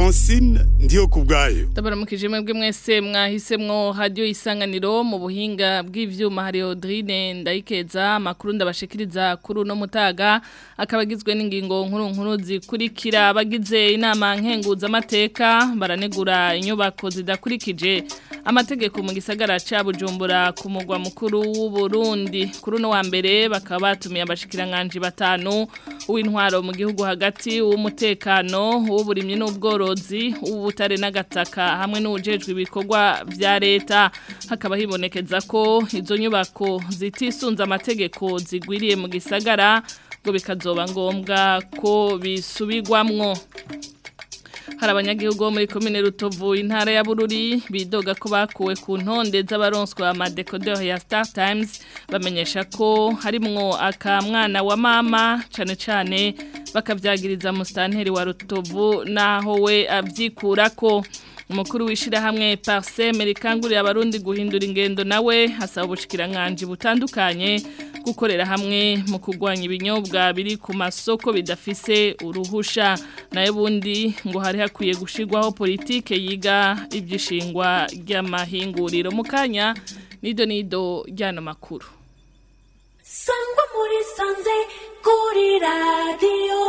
Francine ndiyo kubgayo. Ndabaramukije mwebwe mwese mwahisemwo radio Isanganiro mu buhinga bw'ivyuma hari Audrine Ndayikeza makuru ndabashikiriza kuri no mutaga akabagizwe n'ingingo nkuru zikurikira abagize inama nkenguza amateka baranegura inyubako zidakurikije amategeko mu gisagara ca Bujumbura ku mugwa mukuru w'u Burundi kuri no wa mbere bakaba batumiye abashikiranganje batanu uw'intwaro mu gihugu hagati w'umutekano w'uburimyi n'ubworozi ubutare n'agataka hamwe n'ujejwe ibikorwa vya leta hakaba hibonekeza ko izo nyubako zitisunza amategeko zigwiriye mu gisagara ngo bikazoba ngombwa ko bisubirwamwo. Hari abanyagihugu bo muri komine Rutovu intara ya Bururi bidoga ko bakuwe ku ntonde z'abaronswa amadekodeur ya Star Times bamenyesha ko harimwo akamwana wa mama cane bakavyagiriza mustanteri wa Rutovu naho we avyikurako. Umukuru wishira hamwe Parsem rikangurira abarundi guhindura ingendo nawe hasaba ubushikiranganje butandukanye gukorera hamwe mu kugwanya ibinyobwa biri ku masoko bidafise uruhusha nayo bundi ngo hari hakwiye gushirwaho politike yiga ibyishingwa ry'amahinguriro mukanya nido ryano makuru. Sangwa muri sanze kuri radio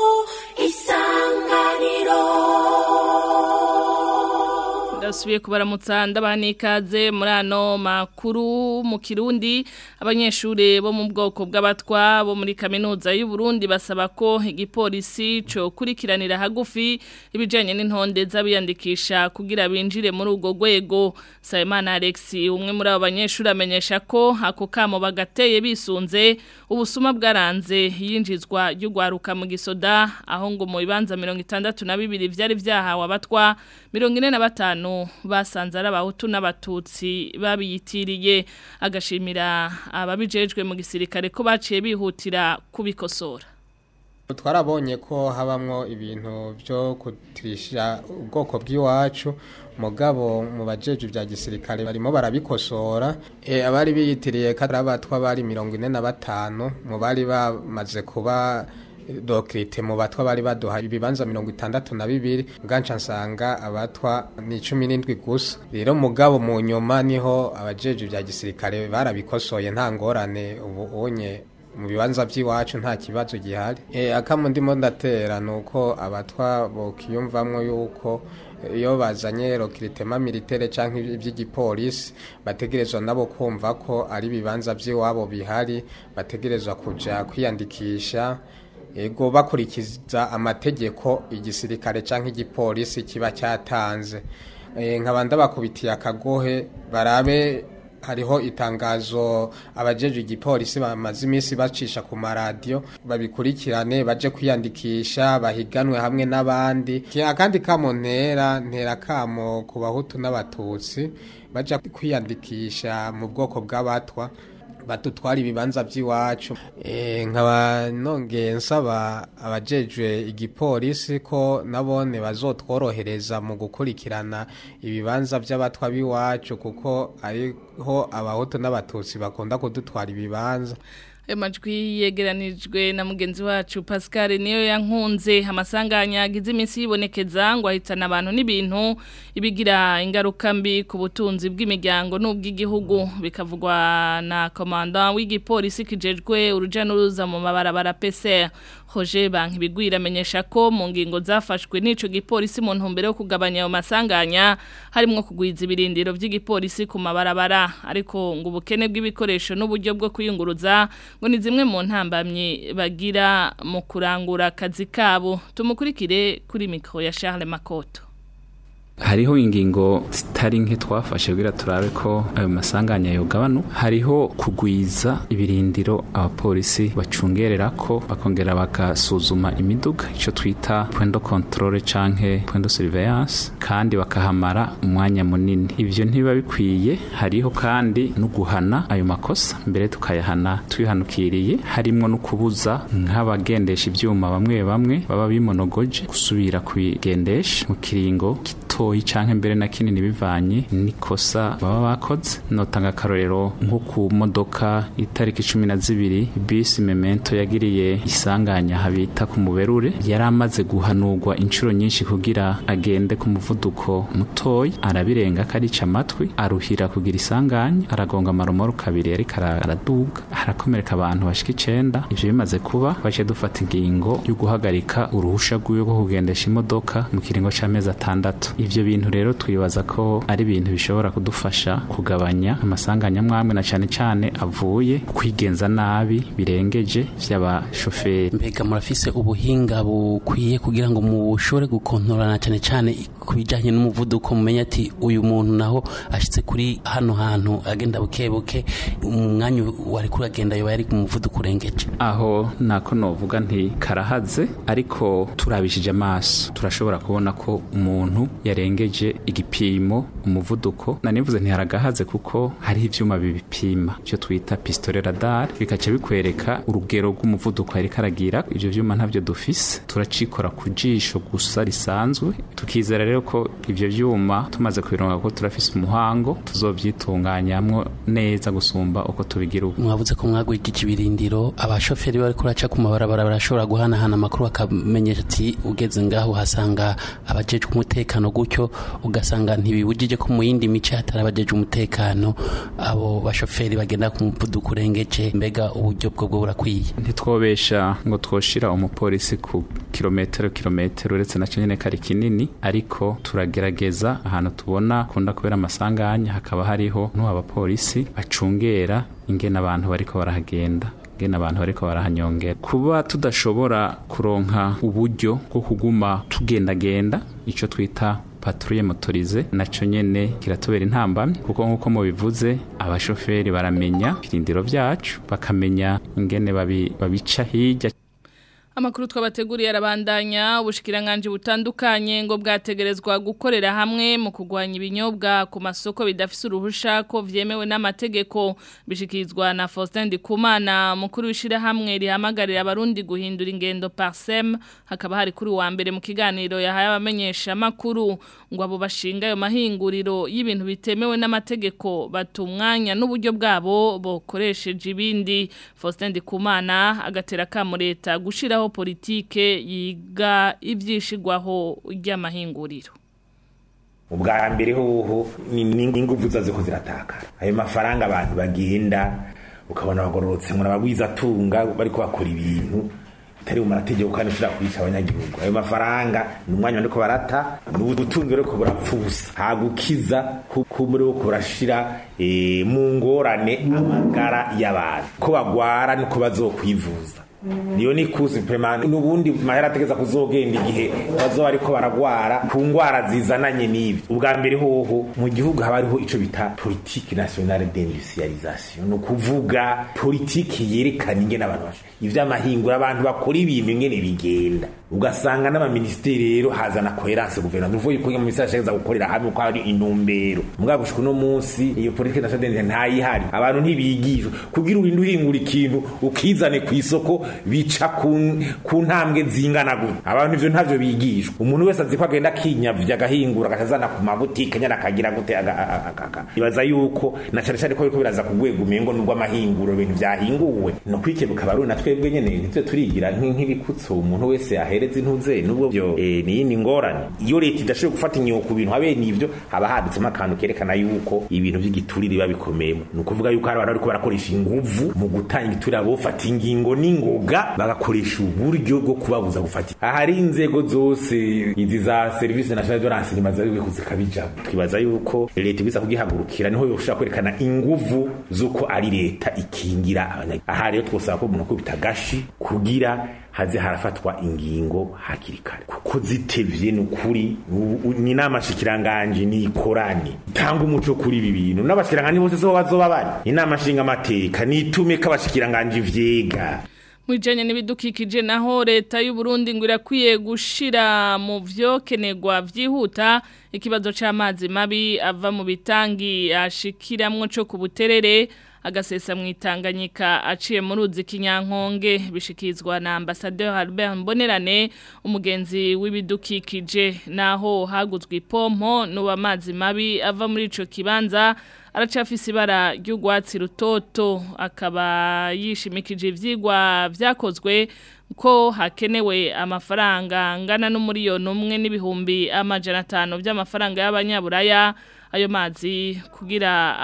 Isanganiro. Ndasubiye kubaramutsa ndabanikaze muri ano makuru mu Kirundi abanyeshure bo mu bwoko bw'abatwa bo muri kaminuza y'u Burundi basaba ko igipolisi cyo kurikiranira hagufi ibijanye n'intonde z'abiyandikisha kugira binjire muri ugo gwego. Sayimana Alex umwe muri abo banyeshure amenyesha ko ako kamo bagateye bisunze ubusuma bwaranze yinjizwa y'ugwaruka mu gisoda aho ngo mu bibanza 62 vyari vyahawe abatwa 45 basanze ari abahutu n'abatutsi babiyitiriye agashimira ababijejwe mu gisirikare ko baciye bihutira kubikosora. Twarabonye ko habamwo ibintu byo kutirisha ubwoko bw'iwacu mugabo mu bajeje bya gisirikare barimo barabikosora abari biyitiriye karabatwa bari 45 mu bari bamaze kuba dokrite mu batwa bari baduha ibibanza 62 bwanca nsanga abatwa ni 17 gusa rero mugabo mu nyuma niho abajeje bya gisirikare barabikosoye nta ngorane ubu onye mu bibanza by'iwacu nta kibazo gihari akamo ndimo ndatera nuko abatwa bokiyumvamwo yuko iyo bazanye recrutement militaire canke iby'igipolisi bategerezwa nabo kumva ko ari bibanza by'iwabo bihari bategerezwa kuja kwiyandikisha ego bakurikiza amategeko igisirikare canke igipolisi kiba cyatanze nkabanda bakubitiye akagohe barabe hariho itangazo abajeje igipolisi bamaze imisi bacisha ku maradio babikurikirane baje kwiyandikisha bahiganwe hamwe n'abandi kandi ntera kamo ku bahutu n'abatutsi baje kwiyandikisha mu bwoko bw'abatwa batutwara ibibanza by'iwacu nkaba nongeye nsaba abajejwe igipolisi ko nabone bazotworohereza mu gukurikirana ibibanza by'abatwa biwacu kuko ariho abahutu n'abatutsi bakunda kudutwara ibibanza. Majwi yegeranijwe na mugenzi wacu Pascal niyo yankunze amasanganya agize iminsi yibonekeza ngo ahitana abantu n'ibintu ibigira ingaruka mbi ku butunzi bw'imiryango n'ubw'igihugu bikavugwa na komanda w'igipolisi kijejwe uruja n'uruza mu mabarabara PCR Roger Bankibigwira amenyesha ko mu ngingo zafashwe n'ico gipolisi mu ntumbero yo kugabanya ayo masanganya harimo kugwiza ibirindiro by'igipolisi ku mabarabara ariko ngo ubukene bw'ibikoresho n'uburyo bwo kuyunguruza ngo ni zimwe mu ntambamye bagira mu kurangura akazi kabo. Tumukurikire kuri mikro ya Charles Makoto. Hariho ingingo zitari nke twafashe kugira turabe ko ayo masanganya yogabanu. Hariho kugwiza ibirindiro abapolisi bacungerera ko bakongera bakasuzuma imiduga ico twita point de contrôle canke point de surveillance kandi bakahamara umwanya munini. Ivyo ntiba bikwiye. Hariho kandi no guhana ayo makosa mbere tukayahana twihanukiriye harimo no kubuza nk'abagendesha ivyuma bamwe baba bimonogoje gusubira kwigendesha mu kiringo mutoyi canke mbere na kinini bivanye nikosa baba bakoze. Notanga karorero nko ku modoka itariki 12 bisi Memento yagiriye isanganya habita ku Muberure, yaramaze guhanurwa inshuro nyinshi kugira agende ku muvuduko mutoyi, arabirenga karica amatwi, aruhira kugira isanganya, aragonga maromoro kabiri yari araduga, harakomereka abantu bashika 9. Ivyo bimaze kuba baje dufata ingingo yo guhagarika uruhusha rw'uyo kugendesha imodoka mu kiringo c'amezi 6. Ivyo bintu rero twibaza ko ari ibintu bishobora kudufasha kugabanya amasanganya mwamwe na cyane avuye kwigenza nabi birengeje vy'abashoferi. Mbega murafise ubuhinga bukwiye kugira ngo mushobore gukontorana cyane kubijanye n'umuvuduko, mumenya ati uyu muntu naho ashitse kuri hano hantu agenda bukebuke, umwanya wari kuragenda yo yari ku muvuduko urengeje. Aho nako novuga nti karahaze, ariko turabishije amaso turashobora kubona ko umuntu yarengeje igipimo umuvuduko. Nanivuze nti haragahaze kuko hari ivyuma bibipima cyo twita pistolet radar, bikaca bikwereka urugero rw'umuvuduko yari karagira. Ivyo vyuma ntavyo dufise, turacikora kujisho gusa risanzwe. Tukizera rero ko ivyo vyuma tumaze kubironga ko turafise umuhango tuzovyitunganyamwo neza gusumba uko tubigira ubu. Mwavuze ko mwagwikije ibirindiro, abashoferi bari kuraca ku mabarabara barashobora guhanahana amakuru akamenyesha ati ugeze ngaho hasanga abajejwe umutekano, gutyo ugasanga ntibibujije ko mu yindi mice hatarabajeje umutekano abo bashoferi bagenda ku muvuduko urengeje. Mbega uburyo bwo burakwiye? Ntitwobesha ngo twoshira umupolisi ku kilometero uretse na cyane kari kinini, ariko turagerageza ahantu tubona kunda kubera amasanganya hakaba hariho n'abapolisi bacungera ingene abantu bariko barahagenda, ngena abantu bariko barahanyongera. Kuba tudashobora kuronka uburyo bwo kuguma tugendagenda, ico twita patrouille motorisée, naco nyene kiratubera intambamye, kuko nkuko mu bivuze abashoferi baramenya irindiro vyacu, bakamenya ingene babica hirya. Amakuru twabateguriye arabandanya. Ubushikiranganje butandukanye ngo bwategerezwa gukorera hamwe mu kugwanya ibinyobwa ku masoko bidafise uruhusha ko vyemewe n'amategeko, bishikizwa na Faustin Ndikumana, mukuru w'ishira hamwe rihamagarira abarundi guhindura ingendo Parsem. Hakaba hari kuri wa mbere mu kiganiro yahaye abamenyesha makuru ngo abo bashinga ayo mahinguriro y'ibintu bitemewe n'amategeko batumwanya n'uburyo bwabo bokoresheje ibindi. Faustin Ndikumana agatera kamureta gushiraho politike yiga ivyishigwaho ry'amahinguriro. Ubwa mbere hoho n'inguvu zaziko ziratakara. Ayo mafaranga abantu bagenda ukabona bagororotse ngo nabagwiza tunga bariko bakora ibintu tari mu mategeko kandi ushira kwica abanyagihugu. Ayo mafaranga n'umwanya ndiko barata n'ubutunzi reko burapfusa hagukiza kumuri wo kurashira mu ngorane amagara y'abantu ko bagwara nuko bazokwivuza. Niyo ni kuzi prema n'ubundi mahera ategeza kuzogenda igihe bazo ariko baragwara ku ngwara zizananye n'ibi. Ubwa mbere hoho mu gihugu haba hariho ico bita politique nationale d'industrialisation, no kuvuga politique yerekana ingene abantu ivy'amahingura abantu bakora ibintu ingene bigenda. Ugasanga n'abaministeri rero hazana coherence guverinoma uvuye ko mu misashe za gukorera hamwe ko ari intumbero. Mugabo gushika no munsi iyo politique nationale ntayihari, abantu ntibigishwe kugira urinde uhingura ikintu ukizane ku isoko bica ku ntambwe zingana gute. Abantu ivyo ntavyo bigishwa. Umuntu wese azi ko agenda kinyavya agahingura akazana ku mabutike nyana akagira gute ibaza yuko na cyane ko biriko biraza kugwega umengo nubwo amahinguro ibintu vyahinguwe no kwikebuka barundi natwebwe nyene ntitwe turigira nk'ibikutso umuntu wese ahereze intuze nubwo byo ni ngorane. Iyo leta idashoboye gufata inyo ku bintu habe nivyo haba haditsemo akantu kerekana yuko ibintu vy'igiturire babikomeye. No kuvuga yuko abantu bariko barakoresha inguvu mu gutanga igiturire bofata ingingo n'ingoga bagakoresha uburyo bwo kubabuza gufata. Ahari inzego zose izi za service nationale de renseignement zibikuze kabija. Twibaza yuko leta ibiza kugihagurukira niho yoshaka kwerekana inguvu zuko ari leta ikingira abanyagihugu. Ahari yo twosaba ko umuntu ko bitagashi kugira haze harafatwa ingingo hakiri kare kuko zitevye n'ukuri ni namashikiranganje ni korani tanga umuco kuri ibi bintu n'abashikiranganje bose zo bazoba bari inamashinga amateka nitume kabashikiranganje vyega. Mwijanye n'ibidukikije naho leta y'u Burundi ngo irakwiye gushira mu vyokenegwa vyihuta ikibazo c'amazi mabi ava mu bitangi ashikiramwo co ku Buterere agasesa mu Tanganyika aciye mu ruzi Kinyankonge bishikizwa na Ambassadeur Albert Mbonerane umugenzi w'ibidukikije naho haguzwe ipompo no amazi mabi ava muri ico kibanza aracafise ibara ry'ugwatsi rutoto akaba yishimikije ivyigwa vyakozwe ko hakenewe amafaranga angana n'umuriyoni umwe n'ibihumbi 500 by'amafaranga y'abanyaburaya ayo mazi kugira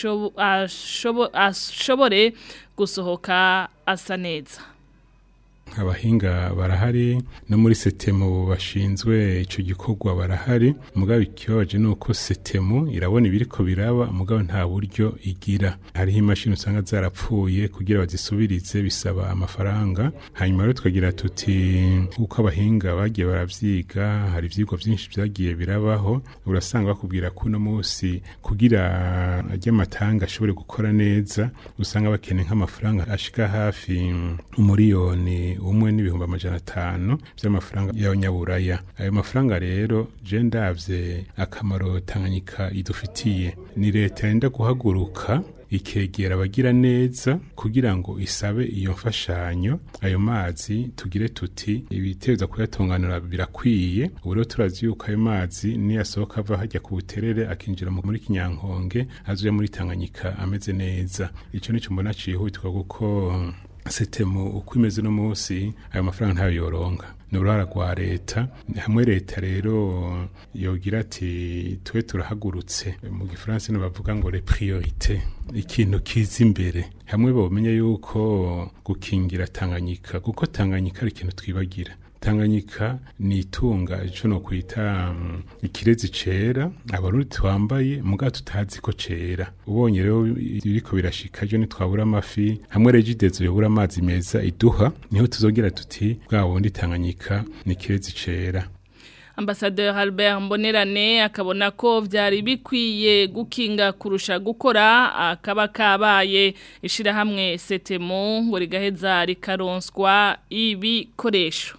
ashobore gusohoka asa neza. Abahinga barahari no muri setemu bashinzwe ico gikorwa barahari mugabo ikibaje nuko setemu irabona ibiriko biraba mugabo nta buryo igira hari imashini usanga zarapfuye kugira bazisubirize bisaba amafaranga hanyuma rero twagira tuti uko abahinga bagiye baravyiga hari ivyigwa byinshi byagiye birabaho urasanga bakubwira ko no munsi kugira ajya matanga ashobore gukora neza usanga bakene nk'amafaranga ashika hafi umuriyoni umwe n'ibihumbi 500 by'amafaranga y'abanyaburaya ayo mafaranga rero je ndavye akamaro Tanganyika idufitiye ni leta yenda guhaguruka ikegera abagira neza kugira ngo isabe iyo mfashanyo ayo mazi tugire tuti ibiteza kuyatunganira birakwiye uburo turazi yuko ayo mazi ni yasohoka ava hajya ku buterere akinjira muri Kinyankonge azuye muri Tanganyika ameze neza ico nico mbona cihutwa guko setemu uko imeze no munsi ayo mafaranga ntayo yoronka n'uruhara rwa leta hamwe leta rero yogira ati twe turahagurutse mu gifaransa no bavuga ngo les priorités ikintu kiza imbere hamwe bomenye yuko gukingira Tanganyika kuko Tanganyika ari ikintu twibagira Tanganyika ni itunga ico no kwita ikirezi cera abarundi twambaye muga tutazi ko cera ubonye rero biriko birashika je nitwabura amafi hamwe regidezo yobura amazi meza iduha niho tuzogira tuti bwa wundi Tanganyika ni kirezi cera. Ambassadeur Albert Mbonerane akabona ko vyari bikwiye gukinga kurusha gukora akaba kabaye ishira hamwe setemu ngo rigaheza rikaronswa ibikoresho.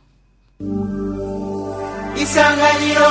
Isanganiro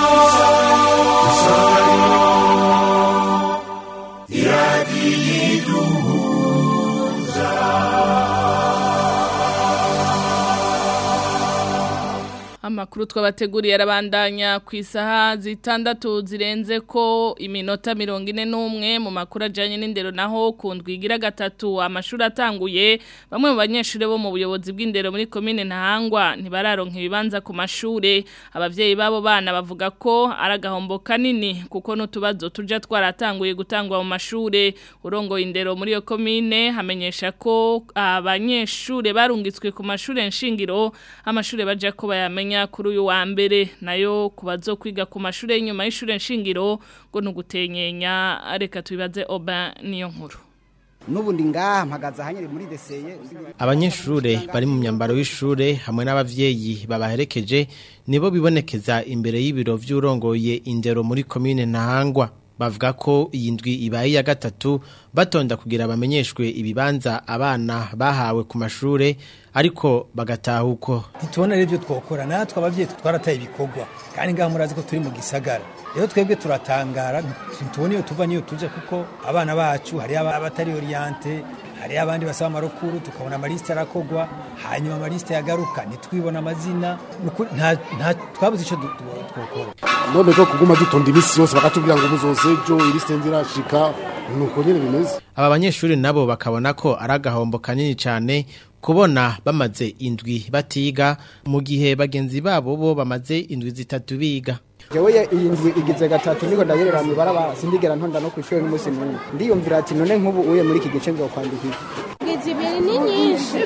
Amakuru twabateguriye arabandanya ku isaha zitandatu zirenze ko iminota 41 mu makuru ajanye n'indero naho kundwigira gatatu amashuri atanguye bamwe mu banyeshuri bo mu buyobozi bw'indero muri commune Ntahangwa ntibararonka ibibanza ku mashure abavyeyi babo bana bavuga ko aragahombo kanini kuko n'utubazo tuja twaratanguye gutangwa mu mashure urongo indero muri yo commune hamenyesha ko abanyeshuri barungitswe ku mashure nshingiro amashure baje ko bayamenya kuri uyu wa mbere nayo kubazo kwiga ku mashure y'inyuma y'ishure nshingiro ngo nugutenyenya reka tubibaze Oba niyo nkuru nubundi ngaha mpagaza hanyere muri deseye abanyeshure bari mu myambaro y'ishure hamwe n'abavyeyi babaherekeje nibo bibonekeza imbere y'ibiro vy'urongoye indero muri commune Ntahangwa bavuga ko iyi ndwi ibaye ya gatatu batonda kugira bamenyeshwe ibibanza abana bahawe ku mashure ariko bagataha uko ntitubona rero ibyo twokora natwe abavyeyi twarataye ibikorwa kandi ngaha murazi ko turi mu gisagara rero twebwe turatangara ntitubona iyo tuva niyo tuje kuko abana bacu hari abatari oriente hari abandi basaba amarokuru tukabona amaliste arakogwa hanyuma amaliste yagaruka nitwibona amazina nta twabuze ico twokora none ko kuguma dutonda imisi yose bakatubwira ngo muzosejo iliste nzirashika nuko nyene bimeze aba banyeshuri nabo bakabona ko aragahombo kanini cyane kubona bamaze indwi batiga mu gihe bagenzi babo bo bamaze indwi zitatu biga jewe iyi ndwi igize gatatu niko ndayerera mu baraba sindigera ntonda no kwishura n'umunsi n'umwe ndiyumvira ati none nk'ubu uye muri iki gice nzokwandikira Gizibiri ni nyinshi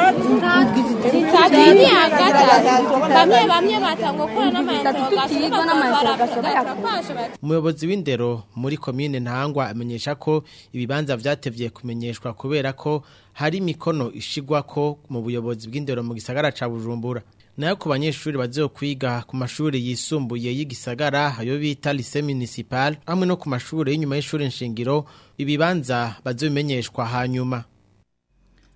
zitadini bamwe batangwa gukora n'amayinterogasiyo umuyobozi w'indero muri commune Ntahangwa amenyesha ko ibibanza vyatevye kumenyeshwa kubera ko hari mikono ishigwa ko mu buyobozi bw'indero mu gisagara ca Bujumbura nayo ku banyeshuri bazokwiga ku mashuri yisumbuye y'igisagara ayo bita lycée municipal hamwe no ku mashuri y'inyuma y'ishuri nshingiro ibibanza bazobimenyeshwa hanyuma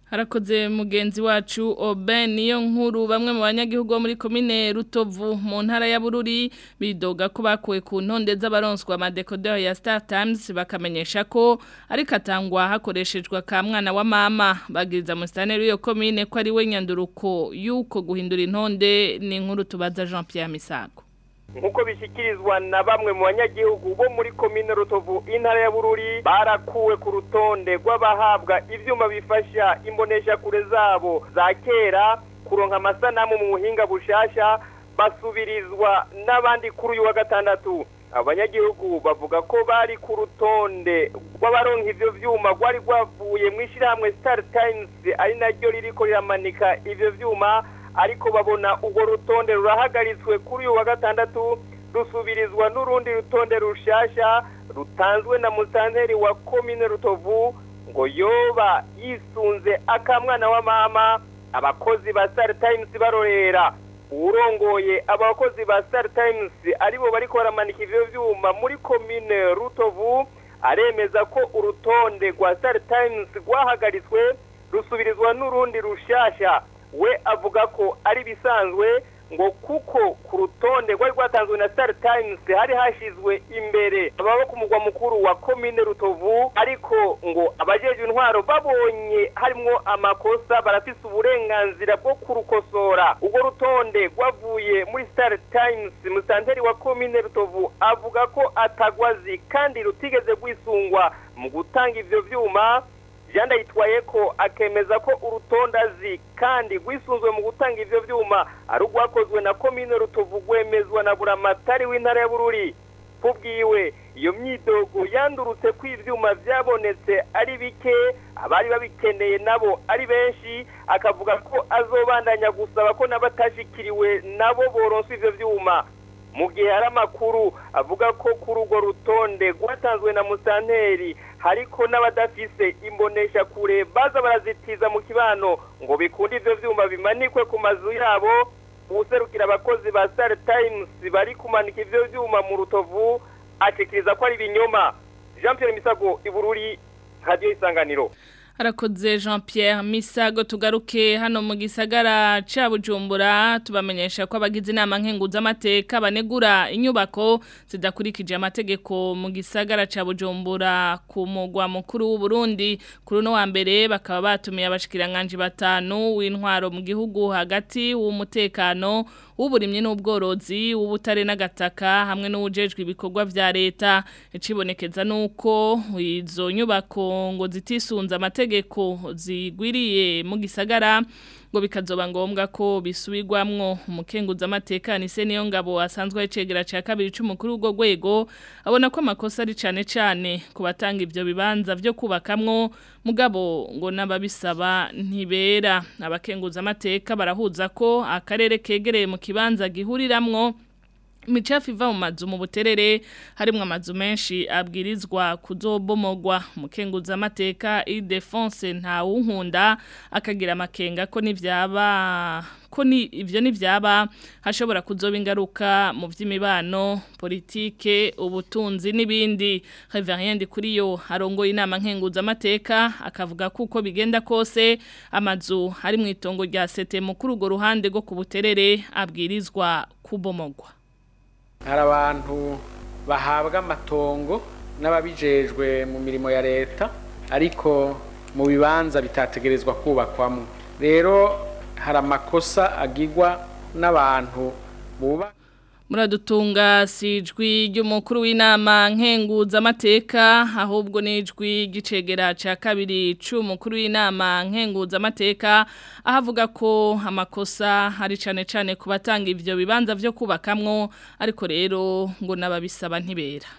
Harakoze mugenzi wacu Oben niyo nkuru bamwe mu banyagihugu bo muri komine Rutovu mu ntara ya Bururi bidoga ko bakuwe ku ntonde z'abaronswa amadekodeur ya Star Times bakamenyesha ko ari katangwa hakoreshejwe ka mwana wa mama bagiriza mustaneri iyo komine ko ari we nyanduruko yuko guhindura intonde ni nkuru tubaza Jean Pierre Misago. Nkuko bishikirizwa na bamwe mu banyagihugu bo muri komine Rutovu intara ya Bururi barakuwe ku rutonde rw'abahabwa ivyuma bifasha imbonesha kure zabo za kera kuronka amasanamu mu buhinga bushasha basubirizwa n'abandi kuri uyu wa gatandatu. Abanyagihugu bavuga ko bari ku rutonde rw'abaronka ivyo vyuma rwari rwavuye mu ishirahamwe Star Times ari naryo ririko riramanika ivyo vyuma ariko babona urwo rutonde rurahagaritswe kuri uyu wa gatandatu rusubirizwa n'urundi rutonde rushasha rutanzwe na musanteri wa komine Rutovu ngo yoba yisunze akamwana wa mama abakozi ba Star Times barorera urongoye abakozi ba Star Times aribo bariko baramanika ivyo vyuma muri komine Rutovu aremeza ko urutonde rwa Star Times rwahagaritswe rusubirizwa n'urundi rushasha we avuga ko ari bisanzwe ngo kuko ku rutonde rwari rwatanzwe na Star Times hari hashizwe imbere ababa ku mugwa mukuru wa komine Rutovu ariko ngo abajeje intwaro babonye harimwo amakosa barafise uburenganzira bwo kurukosora ubwo rutonde rwavuye muri Star Times musanteri wa komine Rutovu avuga ko atagwazi kandi rutigeze gwisungwa mu gutanga ivyo vyuma Janda yitwaye ko akemeza ko urutondazi kandi gwisunzwe mu gutanga ivyo vyuma ari rwakozwe na komine Rutovu gwemezwa na buramatari w'intara ya Bururi kubwiwe iyo myidogo yandurutse kw'ivyuma vyabonetse ari bike abari babikeneye nabo ari benshi akavuga ko azobandanya gusaba ko nabatashikiriwe nabo boronswa ivyo vyuma mu gihe hari amakuru avuga ko kuri urwo rutonde rwatanzwe na musanteri hariko n'abadafise imbonesha kure baza barazitiza mu kibano ngo bikunde ivyo vyuma bimanikwe ku mazu yabo userukira abakozi ba Star Times bari kumanika ivyo vyuma mu Rutovu atekiriza ko ari binyoma. Jean Pierre Misago Ibururi Radio Isanganiro. Harakoze Jean Pierre Misago tugaruke hano mu gisagara ca Bujumbura tubamenyesha ko abagize inama nkenguza amateka banegura inyubako zidakurikije amategeko mu gisagara ca Bujumbura ku mugwa mukuru w'u Burundi kuri no wa mbere bakaba batumiye abashikiranganje batanu w'intwaro mu gihugu hagati w'umutekano uburimye n'ubworozi ubutare n'agataka hamwe n'ubujejwe ibikorwa vya leta icibonekeza nuko izo nyubako ngo zitisunza amategeko zigwiriye mu gisagara ngo bikazoba ngombwa ko bisubirwamwo umukenguza amateka ni niyo ngabo asanzwe yicegera ca kabiri c'umukuru w'ugo gwego abona ko amakosa ari cane ku batanga ivyo bibanza vyo kubakamwo mugabo ngo nababisaba ntibera abakenguza amateka barahuza ko akarere kegereye mu kibanza gihuriramwo Michafi va mu mazu mu buterere harimwe amazu menshi abwirizwa kuzobomogwa mukenguza amateka Ildefonse nta wunkunda akagira amakenga ko nivyaba ivyo nivyaba hashobora kuzoba ingaruka mu vy'imibano politike ubutunzi n'ibindi Reverend kuriyo harongoye inama nkenguza amateka akavuga kuko bigenda kose amazu hari mu itongo rya sete mukuru go ruhande go ku buterere abwirizwa kubomogwa. Hari abantu bahabwa amatongo n'ababijejwe mu mirimo ya leta ariko mu bibanza bitategerezwa kubakwamo rero hari amakosa agirwa n'abantu buba Muradutunga sijwi ry'umukuru w'inama nkenguza amateka ahubwo nijwi gicegera ca kabiri c'umukuru w'inama nkenguza amateka ahavuga ko amakosa hari cane ku batanga ivyo bibanza vyo kubakamwo ariko rero ngo nababisaba ntibera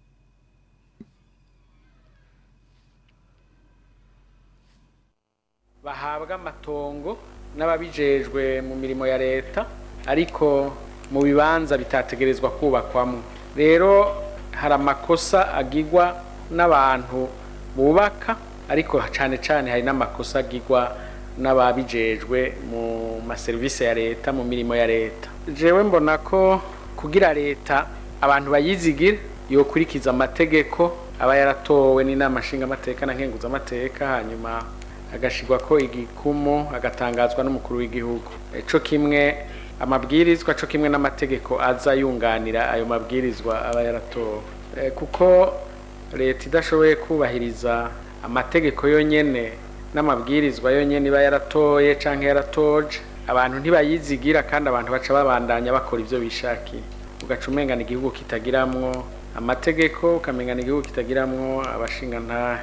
bahabwa amatongo n'ababijejwe mu mirimo ya leta ariko mu bibanza bitategerezwa kubakwamo rero hari amakosa agirwa n'abantu bubaka ariko cane hari n'amakosa agirwa n'ababijejwe mu maserivisi ya leta mu mirimo ya leta jewe mbona ko kugira leta abantu bayizigira yokurikiza amategeko aba yaratowe n'inama nshinga amateka na nkenguza amateka hanyuma agashirwa ko igikumu agatangazwa n'umukuru w'igihugu co kimwe amabwirizwa co kimwe n'amategeko aza yunganira ayo mabwirizwa aba yaratowe kuko leta idashoboye kubahiriza amategeko yonyene n'amabwirizwa yonyene iba yaratoye canke yaratoje abantu ntibayizigira kandi abantu baca babandanya bakora ivyo bishakiye ugaca umengana igihugu kitagiramwo amategeko ukamengana igihugu kitagiramwo abashingantahe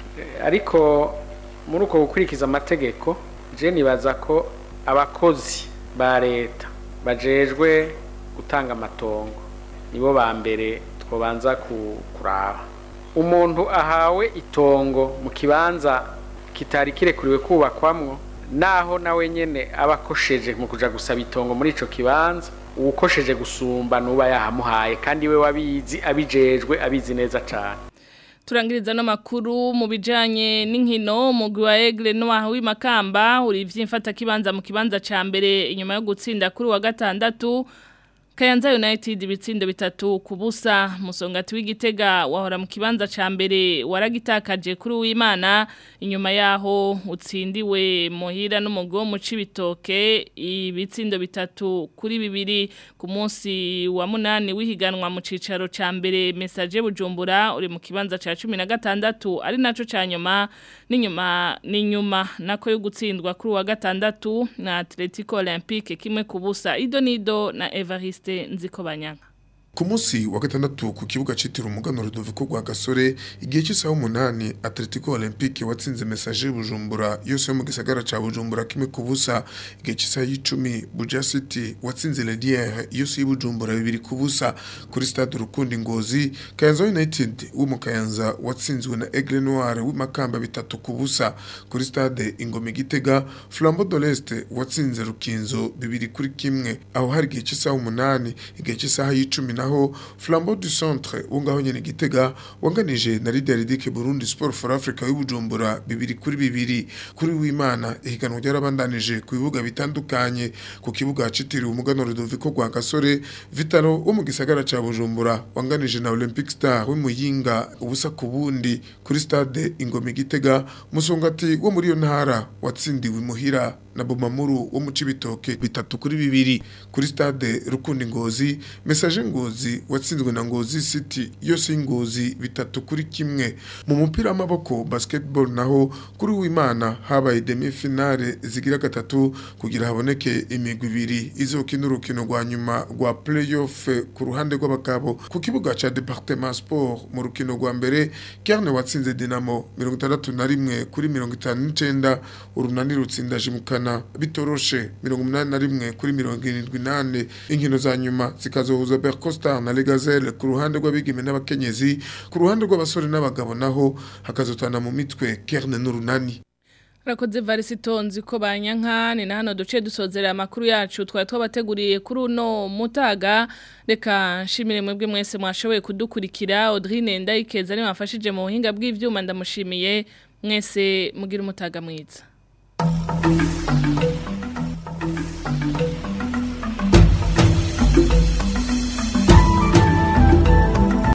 ariko muri uko gukurikiza amategeko je nibaza ko abakozi ba leta bajejwe gutanga amatongo nibo ba mbere twobanza kuraba umuntu ahawe itongo mu kibanza kitari kirekuriwe kubakwamwo naho nawe nyene abakosheje mu kuja gusaba itongo muri ico kibanza uwukosheje gusumba nuba yahamuhaye kandi we wabizi abijejwe abizi neza cane. Turangiriza n'amakuru mu bijanye n'inkino umugwi wa Aigle Noir w'imakamba uri vyimfata kibanza mu kibanza ca mbere inyuma yo gutsinda kuri wa gatandatu Kayanza United ibitsindo 3 kubusa musongati w'Igitega wahora mu kibanza ca mbere waragitakaje kuri w'Imana inyuma yaho utsindiwe muhira n'umugo mu Cibitoke ibitsindo 3 kuri 2 ku munsi wa 8 wihiganwa mu cicaro ca mbere Message Bujumbura uri mu kibanza ca 16 ari naco ca nyuma n'inyuma nako yo gutsindwa kuri wa gatandatu na Atletico Olympique kimwe kubusa Idonido na Evariste Nziko Banyanga. Ku munsi wa gatandatu ku kibuga citiriwe umuganwa Rudoviko rwa Gasore igihe cy'isaha 8 Atletico Olympique watsinze Message Bujumbura yose mu gisagara ca Bujumbura kimwe kubusa igihe cy'isaha 10 Buja City watsinze Lediere yose y'Bujumbura 2 kubusa kuri stade Rukundi Ngozi Kayanza United wo mu Kayanza watsinzwe na Aigle Noir w'imakamba 3 kubusa kuri stade Ingome Gitega Flambeau de l'Est watsinze Rukinzo 2 kuri kimwe aho hari igihe cy'isaha 8 igihe cy'isaha 10 aho Flambeau du Centre ungaho nyene Gitega wanganije na Lideridike Burundi Sport for Africa y'Ubujumbura 2 kuri 2 kuri w'Imana ihiganwa ryarabandanije ku bibuga bitandukanye ku kibuga citiriwe umuganwa Rudoviko rwa Gasore Vitalo wo mu gisagara ca Bujumbura wanganije na Olympic Star w'Imuyinga ubusa ku bundi kuri stade Ingome Gitega musongati wo muri yo ntara watsindiwe muhira na Bomamuru wo mu Cibitoke 3 kuri 2 kuri stade Rukundi Ngozi Message Ngozi watsinzwe na Ngozi City yose Ngozi 3 kuri kimwe mu mupira w'amaboko basketball naho kuri w'Imana habaye demi finale zigira gatatu kugira haboneke imigwi 2 izokina urukino rwa nyuma rwa playoff ku ruhande rw'abagabo ku kibuga ca Departement Sport mu rukino rwa mbere Kerne watsinze Dinamo 61 kuri 59 urunani rutsinda Jimukana bitoroshe 81 kuri 78 inkino za nyuma zikazohuza Bercosta na Legazelle ku ruhande rw'abigeme n'abakenyezi ku ruhande rw'abasore n'abagabo naho hakazotana mu mitwe Kerne n'urunani. Rakoze Varisitonzi ko Banyanka ni na hano duce dusozera amakuru yacu twari twabateguriye kuri uno mutaga reka nshimire mwebwe mwese mwashoboye kudukurikira Audrine Ndayikeza ari wafashije mu buhinga bw'ivyuma ndamushimiye mwese mugira umutaga mwiza.